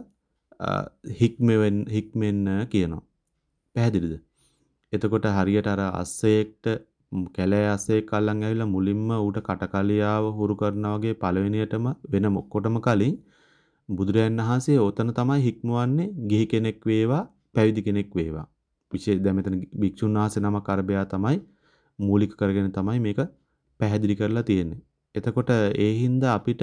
හික්මෙන්න හික්මෙන්න කියනවා. පැහැදිලිද? එතකොට හරියට අර අස්සයෙක්ට කැලෑ අස්සයෙක් අල්ලන් ඇවිල්ලා මුලින්ම ඌට කටකලියාව හුරු කරනා වගේ පළවෙනියටම වෙන මොකොටම කලින් බුදුරජාණන් වහන්සේ ඔතන තමයි හික්මවන්නේ ගිහි කෙනෙක් වේවා පැවිදි කෙනෙක් වේවා. විශේෂ දැන් මෙතන භික්ෂුන් වහන්සේ නමක් අරබයා තමයි මූලික කරගෙන තමයි මේක පැහැදිලි කරලා තියෙන්නේ. එතකොට ඒ හින්දා අපිට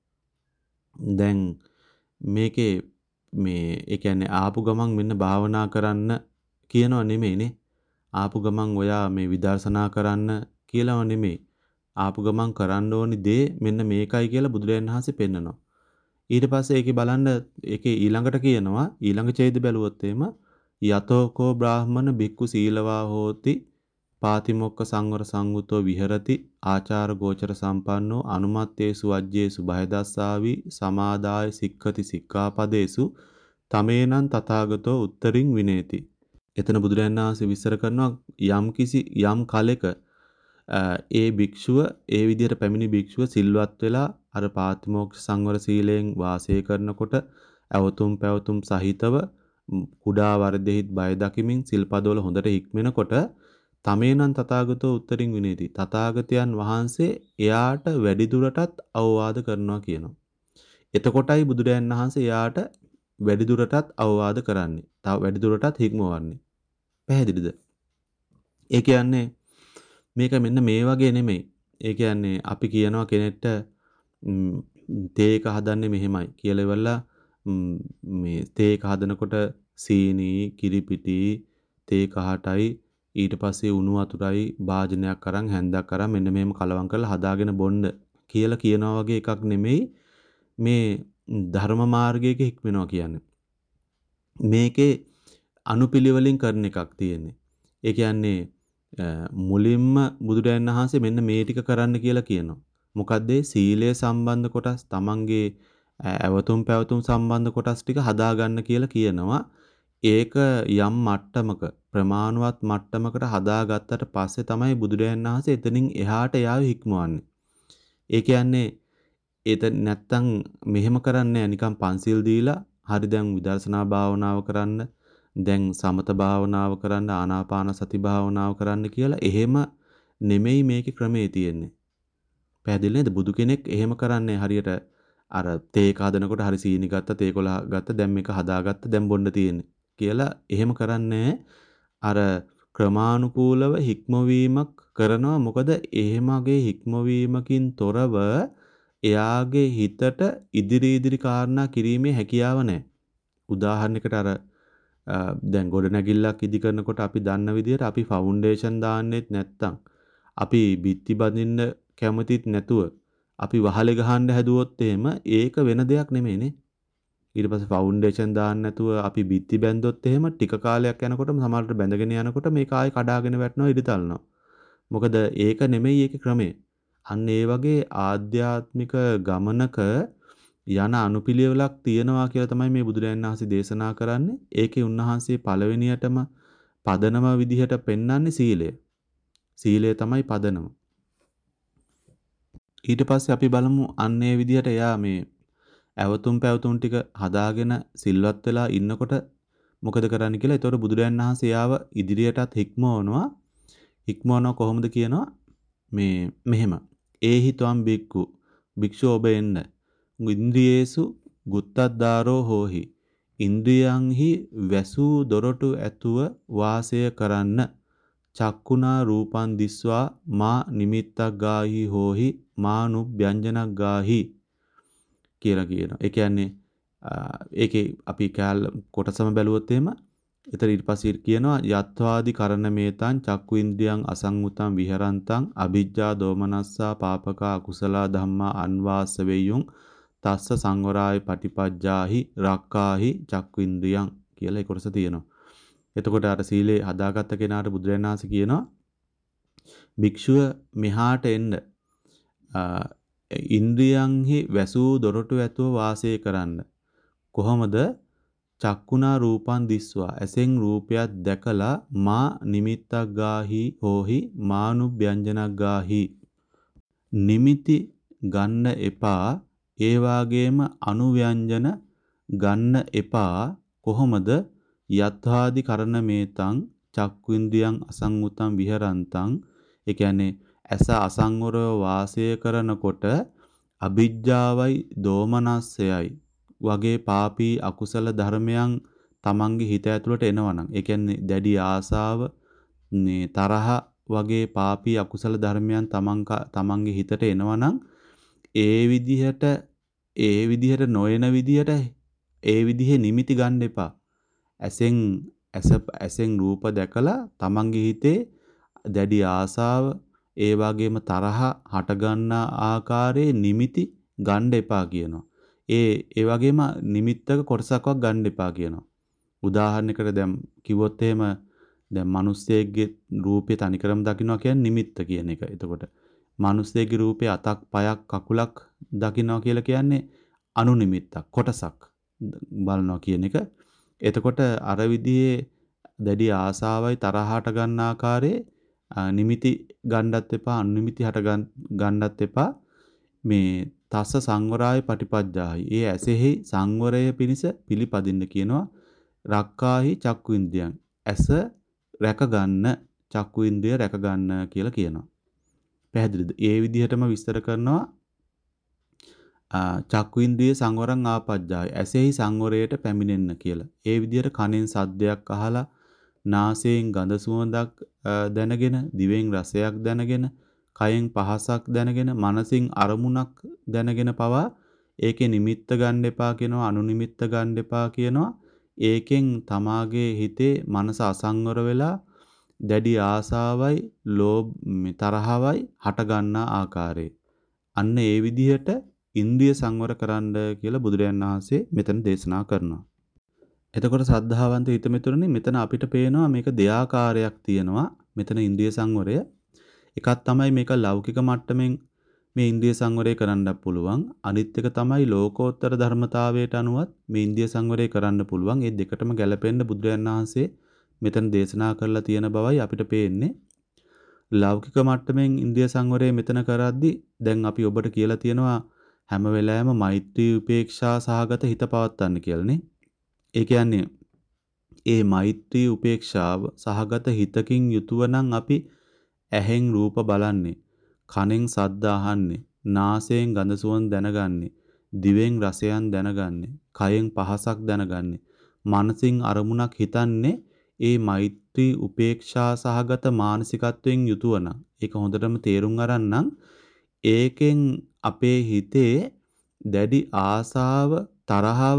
දැන් මේකේ මේ ඒ කියන්නේ ආපු ගමන් මෙන්න භාවනා කරන්න කියනව නෙමෙයිනේ. ආපු ගමන් ඔයා මේ විදර්ශනා කරන්න කියලාව නෙමෙයි. ආපු ගමන් කරන්න ඕනි දේ මෙන්න මේකයි කියලා බුදුරජාණන් වහන්සේ පෙන්නනවා. ඊට පස්සේ ඒකේ බලන්න ඒකේ ඊළඟට කියනවා ඊළඟ ඡේද බැලුවොත් එimhe යතෝකෝ බ්‍රාහමන බික්කු සීලවා හෝති පාතිමොක්ඛ සංවර සංවුතෝ විහෙරති ආචාර ගෝචර සම්පන්නෝ අනුමත්තේසු වජ්ජේසු බයදස්සාවි සමාදාය සික්ඛති සික්ඛාපදේසු තමේනං තථාගතෝ උත්තරින් විනේති. එතන බුදුරජාණන් වහන්සේ විස්තර කරනවා යම් කිසි යම් කලෙක ඒ භික්ෂුව ඒ විදිහට පැමිණි භික්ෂුව සිල්වත් වෙලා අර පාතිමෝක්ෂ සංවර සීලයෙන් වාසය කරනකොට ඇවතුම් පැවතුම් සහිතව කුඩා වරදෙහිත් බය දකිමින් සිල්පදවල හොඳට හික්මෙනකොට තමේනං තථාගතෝ උත්තරින් විනේති. තථාගතයන් වහන්සේ එයාට වැඩිදුරටත් අවවාද කරනවා කියනවා. එතකොටයි බුදුරයන් වහන්සේ එයාට වැඩිදුරටත් අවවාද කරන්නේ. තව වැඩිදුරටත් හික්මවන්නේ. පැහැදිලිද? ඒ කියන්නේ මේක මෙන්න මේ වගේ නෙමෙයි. ඒ කියන්නේ අපි කියනවා කෙනෙක්ට තේ එක හදන්නේ මෙහෙමයි කියලා ඉවරලා මේ තේ එක හදනකොට සීනි, කිරිපිටි, තේ කහටයි ඊට පස්සේ උණු වතුරයි භාජනයක් අරන් හැන්දක් අරන් මෙන්න මෙහෙම කලවම් කරලා හදාගෙන බොන්න කියලා කියනවා වගේ එකක් නෙමෙයි මේ ධර්ම මාර්ගයක හික්මනවා කියන්නේ. මේකේ අනුපිළිවෙලින් කරන එකක් තියෙන්නේ. ඒ කියන්නේ මුලින්ම බුදුරජාණන් වහන්සේ මෙන්න මේ ටික කරන්න කියලා කියනවා. මොකද්ද? සීලය සම්බන්ධ කොටස්, තමන්ගේ ඇවතුම් පැවතුම් සම්බන්ධ කොටස් ටික හදාගන්න කියලා කියනවා. ඒක යම් මට්ටමක ප්‍රමාණවත් මට්ටමකට හදාගත්තට පස්සේ තමයි බුදුරජාණන් වහන්සේ එතනින් එහාට යාවේ හික්මවන්නේ. ඒ කියන්නේ එතන නැත්තම් මෙහෙම කරන්නේ නිකන් පන්සිල් දීලා හරි දැන් විදර්ශනා භාවනාව කරන්න දැන් සමත භාවනාව කරන්න ආනාපාන සති භාවනාව කරන්න කියලා එහෙම නෙමෙයි මේකේ ක්‍රමේ තියෙන්නේ. පැහැදිලි නේද? බුදු කෙනෙක් එහෙම කරන්නේ හරියට අර තේ එක හදනකොට හරි සීනි ගත්ත තේ කොළ ගත්ත දැන් මේක හදාගත්ත දැන් බොන්න තියෙන්නේ කියලා එහෙම කරන්නේ අර ක්‍රමානුකූලව හික්මවීමක් කරනවා. මොකද එහෙමගේ හික්මවීමකින් තොරව එයාගේ හිතට ඉදිරි ඉදිරි කාරණා කිරීමේ හැකියාව නැහැ. උදාහරණයකට අර දැන් ගොඩනැගිල්ලක් ඉදි කරනකොට අපි දන්න විදිහට අපි ෆවුන්ඩේෂන් දාන්නෙත් නැත්තම් අපි බිත්ති බඳින්න කැමතිත් නැතුව අපි වහලේ ගහන්න හැදුවොත් එහෙම ඒක වෙන දෙයක් නෙමෙයිනේ. ඊට පස්සේ ෆවුන්ඩේෂන් දාන්න නැතුව අපි බිත්ති බැන්දොත් එහෙම ටික කාලයක් යනකොටම සමහරට බැඳගෙන යනකොට මේක ආයෙ කඩාගෙන වැටෙනවා ඉරිතල්නවා. මොකද ඒක නෙමෙයි ඒකේ ක්‍රමය. අන්න ඒ වගේ ආධ්‍යාත්මික ගමනක යන අනුපිළිවෙලක් තියෙනවා කියලා තමයි මේ බුදුරජාණන් වහන්සේ දේශනා කරන්නේ. ඒකේ උන්වහන්සේ පළවෙනියටම පදනම විදිහට පෙන්වන්නේ සීලය. සීලය තමයි පදනම. ඊට පස්සේ අපි බලමු අන්න ඒ විදිහට එයා මේ ඇවතුම් පැවතුම් ටික හදාගෙන සිල්වත් වෙලා ඉන්නකොට මොකද කරන්නේ කියලා. ඒතකොට බුදුරජාණන් වහන්සේ යාව ඉදිරියටත් හික්මවනවා. හික්මවනවා කොහොමද කියනවා මේ මෙහෙම. ඒහි ත්වම් බික්කු භික්ෂුව ඔබ එන්න. ඉන්ද්‍රියේසු ගුත්තද්දාරෝ හෝහි. ඉන්ද්‍රියන්හි වැසූ දොරටු ඇතුව වාසය කරන්න. චක්කුණා රූපං දිස්වා මා නිමිත්තක් ගාහි හෝහි මානුභ්‍යංජනක් ගාහි කියලා කියනවා. ඒ කියන්නේ ඒකේ අපි කැල කොටසම බැලුවොත් එහෙම එතන ඊට පස්සේ කියනවා යත්වාදි කරණමේතං චක්කු ඉන්ද්‍රියං අසංගුතං විහරන්තං අභිජ්ජා දෝමනස්සා පාපකා අකුසලා ධම්මා අන්වාස වෙය්‍යුං තස්ස සංවරාය පටිපජ්ජාහි රක්කාහි චක්කු ඉන්ද්‍රියං කියලා ඒ කොටස තියෙනවා. එතකොට අර සීලේ හදාගත්ත කෙනාට බුදුරජාණන් වහන්සේ කියනවා භික්ෂුව මෙහාට එන්න ඉන්ද්‍රියන්හි වැසූ දොරටු ඇතුව වාසය කරන්න. කොහොමද? චක්කුණා රූපං දිස්වා ඇසෙන් රූපයක් දැකලා මා නිමිත්තක් ගාහි හෝහි මානුභ්‍යංජනක් ගාහි නිමිති ගන්න එපා. ඒ වාගේම අනුව්‍යංජන ගන්න එපා. කොහොමද? යත්වාදි කරණමේතං චක්කු ඉන්ද්‍රියං අසංගුතං විහරන්තං. ඒ කියන්නේ ඇස අසංවරව වාසය කරනකොට අභිජ්ජාවයි දෝමනස්සයයි වගේ පාපී අකුසල ධර්මයන් තමන්ගේ හිත ඇතුළට එනවනම්, ඒ කියන්නේ දැඩි ආසාව, මේ තරහ වගේ පාපී අකුසල ධර්මයන් තමන් තමන්ගේ හිතට එනවනම් ඒ විදිහට ඒ විදිහට නොයන විදිහට ඒ විදිහේ නිමිති ගන්න එපා. ඇසෙන් ඇස ඇසෙන් රූප දැකලා තමන්ගේ හිතේ දැඩි ආසාව ඒ වගේම තරහ හට ගන්නා ආකාරයේ නිමිති ගන්න එපා කියනවා. ඒ ඒ වගේම නිමිත්තක කොටසක්වත් ගන්න එපා කියනවා. උදාහරණයකට දැන් කිව්වොත් එහෙම දැන් මිනිස්සෙක්ගේ රූපේ තනිකරම දකින්නවා කියන්නේ නිමිත්ත කියන එක. එතකොට මිනිස්සෙක්ගේ රූපේ අතක් පයක් කකුලක් දකින්නවා කියලා කියන්නේ අනුනිමිත්තක් කොටසක් බලනවා කියන එක. එතකොට අර විදිහේ දැඩි ආසාවයි තරහට ගන්න ආකාරයේ නිමිති ගන්නත් එපා, අනුනිමිති හට ගන්නත් එපා. මේ තස්ස සංවරාය පටිපජ්ජායි. ඒ ඇසෙහි සංවරය පිණිස පිළිපදින්න කියනවා. රක්කාහි චක්කු ඉන්ද්‍රියං. ඇස රැක ගන්න, චක්කු ඉන්ද්‍රිය රැක ගන්න කියලා කියනවා. පැහැදිලිද? ඒ විදිහටම විස්තර කරනවා. චක්කු ඉන්ද්‍රිය සංවරං ආපජ්ජාය. ඇසෙහි සංවරයට පැමිණෙන්න කියලා. ඒ විදිහට කනෙන් සද්දයක් අහලා, නාසයෙන් ගඳ සුවඳක් දැනගෙන, දිවෙන් රසයක් දැනගෙන, කයෙන් පහසක් දැනගෙන, මනසින් අරමුණක් දැනගෙන පවා ඒකේ නිමිත්ත ගන්න එපා කියනවා, අනුනිමිත්ත ගන්න එපා කියනවා. ඒකෙන් තමාගේ හිතේ මනස අසංවර වෙලා දැඩි ආසාවයි, ලෝභ තරහවයි හට ගන්නා ආකාරය. අන්න ඒ විදිහට ඉන්ද්‍රිය සංවර කරන්න කියලා බුදුරජාණන් වහන්සේ මෙතන දේශනා කරනවා. එතකොට සද්ධාවන්ත හිතමිතුරනේ මෙතන අපිට පේනවා මේක දෙආකාරයක් තියෙනවා. මෙතන ඉන්ද්‍රිය සංවරය. එකක් තමයි මේක ලෞකික මට්ටමින් මේ ඉන්ද්‍රිය සංවරය කරන්නත් පුළුවන්. අනිත් එක තමයි ලෝකෝත්තර ධර්මතාවයට අනුවත් මේ ඉන්ද්‍රිය සංවරය කරන්න පුළුවන්. මේ දෙකටම ගැලපෙන්න බුදුරජාණන් වහන්සේ මෙතන දේශනා කරලා තියෙන බවයි අපිට පේන්නේ. ලෞකික මට්ටමින් ඉන්ද්‍රිය සංවරය මෙතන කරද්දී දැන් අපි ඔබට කියලා තියෙනවා හැම වෙලාවෙම මෛත්‍රී උපේක්ෂා සහගත හිත පවත්වන්න කියලානේ. ඒ කියන්නේ ඒ මෛත්‍රී උපේක්ෂාව සහගත හිතකින් යුතුව නම් අපි ඇහෙන් රූප බලන්නේ, කනෙන් ශබ්ද අහන්නේ, නාසයෙන් ගඳ සුවඳ දැනගන්නේ, දිවෙන් රසයන් දැනගන්නේ, කයෙන් පහසක් දැනගන්නේ, මනසින් අරමුණක් හිතන්නේ ඒ මෛත්‍රී උපේක්ෂා සහගත මානසිකත්වයෙන් යුතුව නම්. ඒක හොඳටම තේරුම් අරන් නම් ඒකෙන් අපේ හිතේ දැඩි ආසාව, තරහව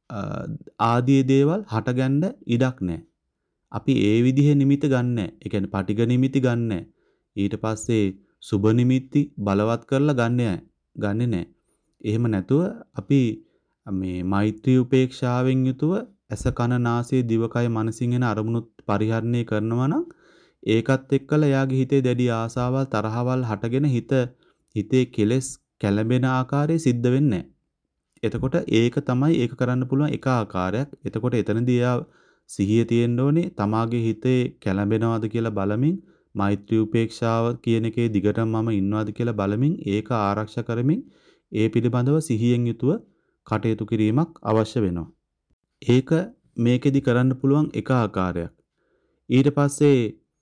ආදී දේවල් හටගන්න ඉඩක් නැහැ. අපි ඒ විදිහේ නිමිති ගන්නෑ. ඒ කියන්නේ පටිඝ නිමිති ගන්නෑ. ඊට පස්සේ සුබ නිමිති බලවත් කරලා ගන්නෑ. ගන්නෙ නෑ. එහෙම නැතුව අපි මේ මෛත්‍රී උපේක්ෂාවෙන් යුතුව ඇස කන නාසය දිවකය මනසින් එන අරමුණුත් පරිහරණය කරනවා නම් ඒකත් එක්කලා එයාගේ හිතේ දැඩි ආසාවල් තරහවල් හටගෙන හිත හිතේ කෙලෙස් කැළඹෙන ආකාරය සිද්ධ වෙන්නේ නැහැ. එතකොට ඒක තමයි ඒක කරන්න පුළුවන් එක ආකාරයක්. එතකොට එතනදී එයා සිහිය තියෙන්න ඕනේ තමාගේ හිතේ කැළඹෙනවද කියලා බලමින් මෛත්‍රී උපේක්ෂාව කියන එකේ දිගටම මම ඉන්නවද කියලා බලමින් ඒක ආරක්ෂා කරමින් ඒ පිළිබඳව සිහියෙන් යුතුව කටයුතු කිරීමක් අවශ්‍ය වෙනවා. ඒක මේකෙදි කරන්න පුළුවන් එක ආකාරයක්. ඊට පස්සේ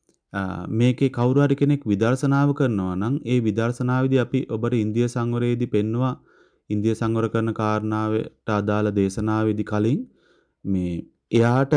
මේකේ කවුරු හරි කෙනෙක් විදර්ශනාව කරනවා නම් ඒ විදර්ශනාවේදී අපි ඔබට ඉන්ද්‍රිය සංවරයේදී පෙන්නවා ඉන්ද්‍රිය සංවර කරන කාරණාවට අදාළ දේශනාවේදී කලින් මේ එයාට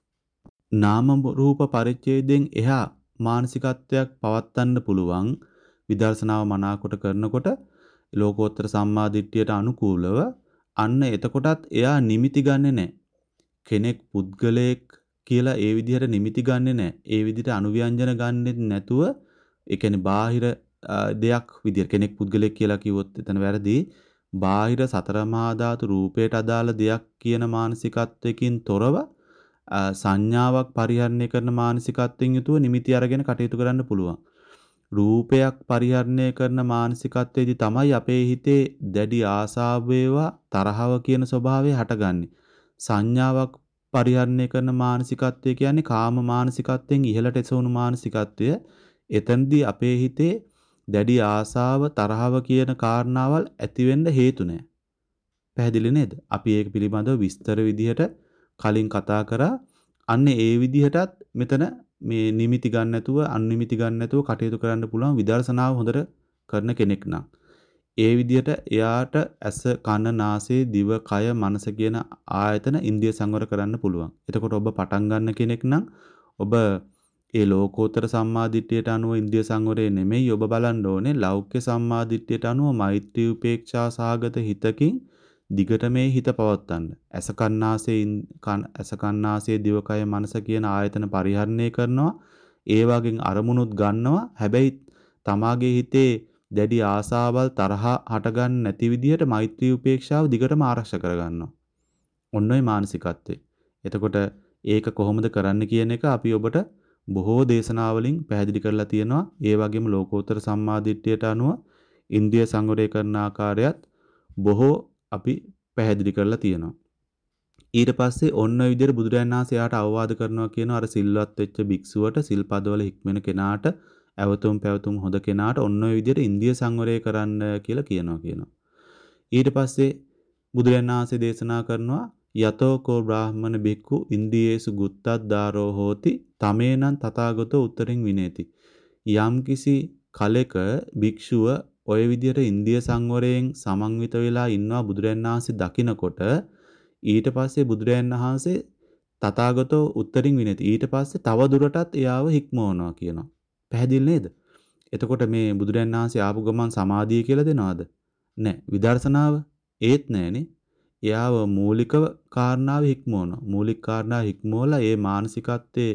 නාම රූප පරිච්ඡේදයෙන් එහා මානසිකත්වයක් පවත්වන්න පුළුවන් විදර්ශනාව මනාකොට කරනකොට ලෝකෝත්තර සම්මාදිට්ඨියට අනුකූලව අන්න එතකොටත් එයා නිමිති ගන්නෙ නැහැ. කෙනෙක් පුද්ගලයෙක් කියලා ඒ විදිහට නිමිති ගන්නෙ නැහැ. ඒ විදිහට අනුව්‍යංජන ගන්නෙ නැතුව ඒ කියන්නේ බාහිර දෙයක් විදිහට කෙනෙක් පුද්ගලයෙක් කියලා කිව්වොත් එතන වැරදි. බාහිර සතර මහා ධාතු රූපයට අදාළ දෙයක් කියන මානසිකත්වයකින් තොරව සංඥාවක් පරිහරණය කරන මානසිකත්වයෙන් යුතුව නිමිති අරගෙන කටයුතු කරන්න පුළුවන්. රූපයක් පරිහරණය කරන මානසිකත්වයේදී තමයි අපේ හිතේ දැඩි ආසාව වේවා තරහව කියන ස්වභාවය හටගන්නේ. සංඥාවක් පරිහරණය කරන මානසිකත්වය කියන්නේ කාම මානසිකත්වයෙන් ඉහළට එසවුණු මානසිකත්වය. එතනදී අපේ හිතේ දැඩි ආසාව තරහව කියන කාරණාවල් ඇති වෙන්න හේතු නැහැ. පැහැදිලි නේද? අපි ඒක පිළිබඳව විස්තර විදිහට කලින් කතා කරා. අන්න ඒ විදිහටත් මෙතන මේ නිමිති ගන්න නැතුව අනිමිති ගන්න නැතුව කටයුතු කරන්න පුළුවන් විදර්ශනාව හොඳට කරන කෙනෙක් නම්. ඒ විදිහට එයාට ඇස කන නාසය දිව කය මනස කියන ආයතන ඉන්ද්‍රිය සංවර කරන්න පුළුවන්. එතකොට ඔබ පටන් ගන්න කෙනෙක් නම් ඔබ ඒ ලෝකෝත්තර සම්මාදිට්ඨියට අනුව ඉන්ද්‍රිය සංවරය නෙමෙයි ඔබ බලන්න ඕනේ ලෞකික සම්මාදිට්ඨියට අනුව මෛත්‍රී උපේක්ෂා සාගත හිතකින් දිගට මේ හිත පවත්වන්න. ඇස කන්නාසේ කන් ඇස කන්නාසේ දිවකය මනස කියන ආයතන පරිහරණය කරනවා. ඒ වගේ අරමුණුත් ගන්නවා. හැබැයි තමාගේ හිතේ දැඩි ආසාවල් තරහ හටගන්න නැති විදිහට මෛත්‍රී උපේක්ෂාව දිගටම ආරක්ෂා කරගන්නවා. ඔන්නෝයි මානසිකත්වය. එතකොට ඒක කොහොමද කරන්න කියන එක අපි ඔබට බොහෝ දේශනාවලින් පැහැදිලි කරලා තියෙනවා. ඒ වගේම ලෝකෝත්තර සම්මාදිට්ඨියට අනුව ඉන්ද්‍රිය සංවරය කරන ආකාරයත් බොහෝ අපි පැහැදිලි කරලා තියෙනවා. ඊට පස්සේ ඔන්න ඔය විදිහට බුදුරජාණන් වහන්සේ යාට අවවාද කරනවා කියනවා අර සිල්වත් වෙච්ච භික්ෂුවට සිල්පදවල හික්මෙන කෙනාට ඇවතුම් පැවතුම් හොඳ කෙනාට ඔන්න ඔය විදිහට ඉන්දිය සංවරය කරන්න කියලා කියනවා කියනවා. ඊට පස්සේ බුදුරජාණන් වහන්සේ දේශනා කරනවා යතෝකෝ බ්‍රාහ්මණ බික්ඛු ඉන්දියේසු ගුත්තද්දාරෝ හෝති තමේනං තථාගතෝ උත්තරින් විනේති. යම්කිසි කලෙක භික්ෂුව ඔය විදිහට ඉන්දිය සංවරයෙන් සමන්විත වෙලා ඉන්නවා බුදුරජාණන් වහන්සේ දකිනකොට ඊට පස්සේ බුදුරජාණන් වහන්සේ තථාගතෝ උත්තරින් විනේති. ඊට පස්සේ තව දුරටත් එයාව හික්මවනවා කියනවා. පැහැදිලි නේද? එතකොට මේ බුදුරජාණන් වහන්සේ ආපු ගමන් සමාධිය කියලා දෙනවද? නැහැ. විදර්ශනාව ඒත් නැහනේ. එයාව මූලික කාරණාව හික්මවනවා. මූලික කාරණාව හික්මවලා ඒ මානසිකත්වයේ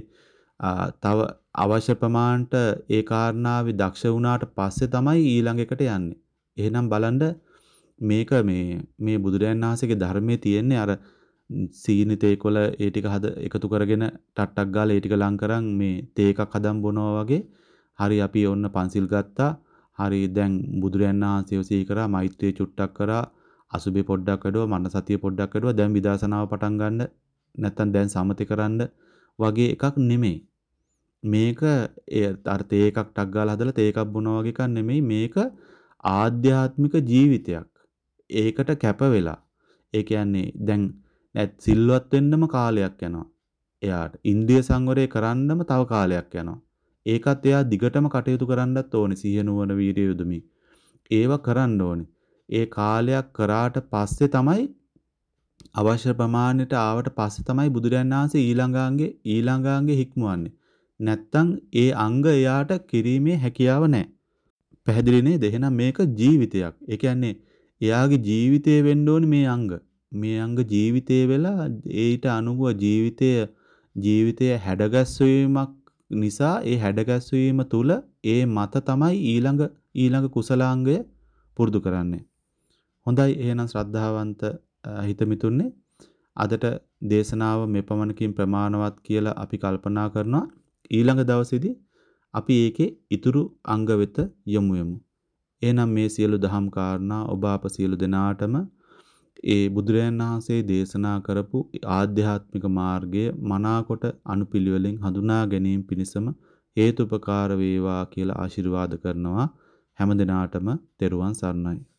තව අවශ්‍ය ප්‍රමාණයට ඒ කාරණාවේ දක්ෂ වුණාට පස්සේ තමයි ඊළඟ එකට යන්නේ. එහෙනම් බලන්න මේක මේ මේ බුදුරජාණන් වහන්සේගේ ධර්මයේ තියෙන්නේ අර සීනි තේකොළ ඒ ටික හද එකතු කරගෙන ටට්ටක් ගාලා ඒ ටික ලං කරන් මේ තේ එකක් හදන් බොනවා වගේ. හරි අපි ඔන්න පන්සිල් ගත්තා. හරි දැන් බුදුරජාණන් වහන්සේව සිහි කරා මෛත්‍රිය චුට්ටක් කරා අසුබේ පොඩ්ඩක් වැඩුවා මන සතිය පොඩ්ඩක් වැඩුවා දැන් විදර්ශනාව පටන් ගන්න නැත්තම් දැන් සමතේ කරන්න වගේ එකක් නෙමෙයි. මේක අර තේ එකක් ටක් ගාලා හදලා තේ එකක් බොනවා වගේ එකක් නෙමෙයි මේක ආධ්‍යාත්මික ජීවිතයක්. ඒකට කැප වෙලා. ඒ කියන්නේ දැන් නැත් සිල්වත් වෙන්නම කාලයක් යනවා. එයාට ඉන්ද්‍රිය සංවරය කරන්නම තව කාලයක් යනවා. ඒකත් එයා දිගටම කටයුතු කරන්නත් ඕනේ සිහිය නුවණ වීර්යය යොදමින්. ඒව කරන්න ඕනේ. ඒ කාලයක් කරාට පස්සේ තමයි අවශ්‍ය ප්‍රමාණයට ආවට පස්සේ තමයි බුදුරජාණන් වහන්සේ ඊළඟාංගේ ඊළඟාංගේ හික්මවන්නේ. නැත්තම් ඒ අංග එයාට කිරීමේ හැකියාව නැහැ. පැහැදිලි නේද? එහෙනම් මේක ජීවිතයක්. ඒ කියන්නේ එයාගේ ජීවිතේ වෙන්න ඕනේ මේ අංග. මේ අංග ජීවිතේ වෙලා ඊට අනුව ජීවිතය ජීවිතය හැඩගැස්වීමක් නිසා ඒ හැඩගැස්වීම තුල ඒ මත තමයි ඊළඟ ඊළඟ කුසලාංගය පුරුදු කරන්නේ. හොඳයි එහෙනම් ශ්‍රද්ධාවන්ත හිතමිතුන්නේ අදට දේශනාව මේ පමණකින් ප්‍රමාණවත් කියලා අපි කල්පනා කරනවා. ඊළඟ දවසේදී අපි ඒකේ ඉතුරු අංග වෙත යමු යමු. එහෙනම් මේ සියලු දහම් කාරණා ඔබ අප සියලු දෙනාටම ඒ බුදුරජාණන් වහන්සේ දේශනා කරපු ආධ්‍යාත්මික මාර්ගය මනාකොට අනුපිළිවෙලින් හඳුනා ගැනීම පිණිසම හේතුපකාර වේවා කියලා ආශිර්වාද කරනවා. හැම දිනාටම තෙරුවන් සරණයි.